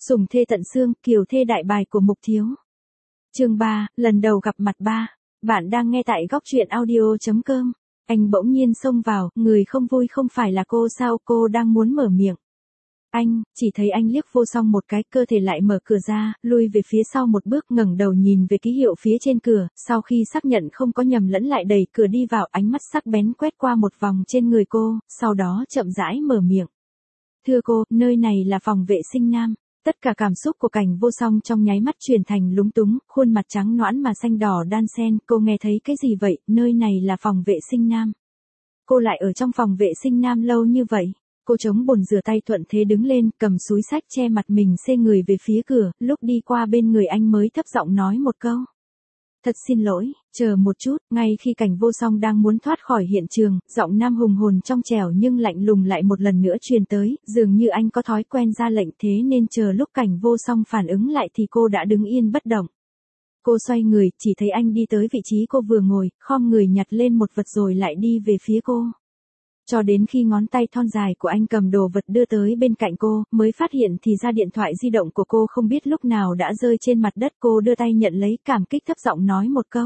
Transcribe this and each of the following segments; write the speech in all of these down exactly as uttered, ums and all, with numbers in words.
Sủng thê tận xương, kiều thê đại bài của Mục Thiếu. Chương ba, lần đầu gặp mặt ba. Bạn đang nghe tại góc truyện audio chấm com. Anh bỗng nhiên xông vào, người không vui không phải là cô sao, cô đang muốn mở miệng. Anh, chỉ thấy anh liếc vô song một cái, cơ thể lại mở cửa ra, lui về phía sau một bước, ngẩng đầu nhìn về ký hiệu phía trên cửa, sau khi xác nhận không có nhầm lẫn lại đẩy cửa đi vào, ánh mắt sắc bén quét qua một vòng trên người cô, sau đó chậm rãi mở miệng. Thưa cô, nơi này là phòng vệ sinh nam. Tất cả cảm xúc của Cảnh Vô Song trong nháy mắt chuyển thành lúng túng, khuôn mặt trắng nõn mà xanh đỏ đan xen, cô nghe thấy cái gì vậy, nơi này là phòng vệ sinh nam. Cô lại ở trong phòng vệ sinh nam lâu như vậy. Cô chống bồn rửa tay thuận thế đứng lên, cầm súi sách che mặt mình xê người về phía cửa, lúc đi qua bên người anh mới thấp giọng nói một câu. Thật xin lỗi, chờ một chút, ngay khi Cảnh Vô Song đang muốn thoát khỏi hiện trường, giọng nam hùng hồn trong trẻo nhưng lạnh lùng lại một lần nữa truyền tới, dường như anh có thói quen ra lệnh thế nên chờ lúc Cảnh Vô Song phản ứng lại thì cô đã đứng yên bất động. Cô xoay người, chỉ thấy anh đi tới vị trí cô vừa ngồi, khom người nhặt lên một vật rồi lại đi về phía cô. Cho đến khi ngón tay thon dài của anh cầm đồ vật đưa tới bên cạnh cô, mới phát hiện thì ra điện thoại di động của cô không biết lúc nào đã rơi trên mặt đất. Cô đưa tay nhận lấy, cảm kích thấp giọng nói một câu.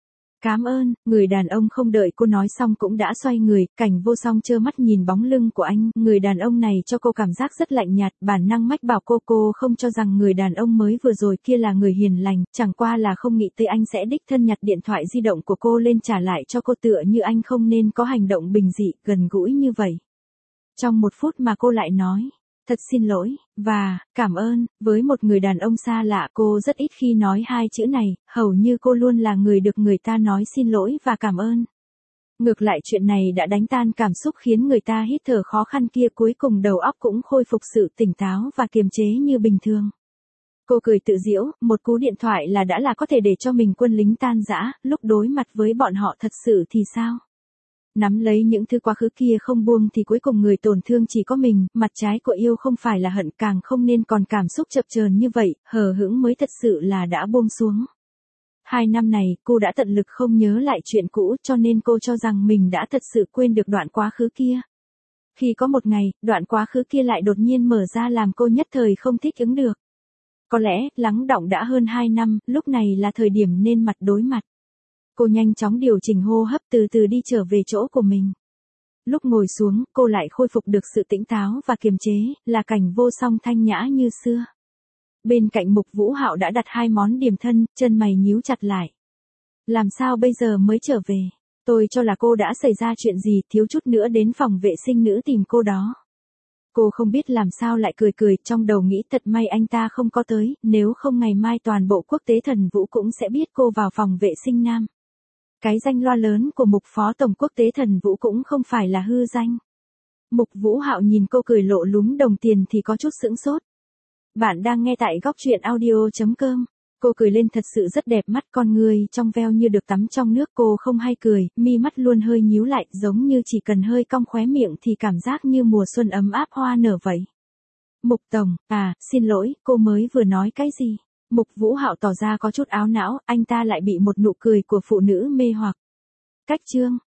Cảm ơn. Người đàn ông không đợi cô nói xong cũng đã xoay người. Cảnh Vô Song trơ mắt nhìn bóng lưng của anh. Người đàn ông này cho cô cảm giác rất lạnh nhạt, bản năng mách bảo cô cô không cho rằng người đàn ông mới vừa rồi kia là người hiền lành, chẳng qua là không nghĩ tới anh sẽ đích thân nhặt điện thoại di động của cô lên trả lại cho cô, tựa như anh không nên có hành động bình dị, gần gũi như vậy. Trong một phút mà cô lại nói. Thật xin lỗi, và, cảm ơn, với một người đàn ông xa lạ cô rất ít khi nói hai chữ này, hầu như cô luôn là người được người ta nói xin lỗi và cảm ơn. Ngược lại chuyện này đã đánh tan cảm xúc khiến người ta hít thở khó khăn kia, cuối cùng đầu óc cũng khôi phục sự tỉnh táo và kiềm chế như bình thường. Cô cười tự giễu, một cú điện thoại là đã là có thể để cho mình quân lính tan rã, lúc đối mặt với bọn họ thật sự thì sao? Nắm lấy những thứ quá khứ kia không buông thì cuối cùng người tổn thương chỉ có mình, mặt trái của yêu không phải là hận, càng không nên còn cảm xúc chập chờn như vậy, hờ hững mới thật sự là đã buông xuống. Hai năm này, cô đã tận lực không nhớ lại chuyện cũ cho nên cô cho rằng mình đã thật sự quên được đoạn quá khứ kia. Khi có một ngày, đoạn quá khứ kia lại đột nhiên mở ra làm cô nhất thời không thích ứng được. Có lẽ, lắng đọng đã hơn hai năm, lúc này là thời điểm nên mặt đối mặt. Cô nhanh chóng điều chỉnh hô hấp, từ từ đi trở về chỗ của mình. Lúc ngồi xuống, cô lại khôi phục được sự tỉnh táo và kiềm chế, là Cảnh Vô Song thanh nhã như xưa. Bên cạnh Mục Vũ Hạo đã đặt hai món điểm thân, chân mày nhíu chặt lại. Làm sao bây giờ mới trở về? Tôi cho là cô đã xảy ra chuyện gì, thiếu chút nữa đến phòng vệ sinh nữ tìm cô đó. Cô không biết làm sao lại cười cười, trong đầu nghĩ thật may anh ta không có tới, nếu không ngày mai toàn bộ quốc tế thần vũ cũng sẽ biết cô vào phòng vệ sinh nam. Cái danh loa lớn của Mục Phó Tổng quốc tế thần vũ cũng không phải là hư danh. Mục Vũ Hạo nhìn cô cười lộ lúm đồng tiền thì có chút sững sốt. Bạn đang nghe tại góc truyện audio chấm com. Cô cười lên thật sự rất đẹp, mắt con người trong veo như được tắm trong nước. Cô không hay cười, mi mắt luôn hơi nhíu lại, giống như chỉ cần hơi cong khóe miệng thì cảm giác như mùa xuân ấm áp hoa nở vậy. Mục Tổng, à, xin lỗi, cô mới vừa nói cái gì? Mục Vũ Hạo tỏ ra có chút áo não, anh ta lại bị một nụ cười của phụ nữ mê hoặc. Cách chương,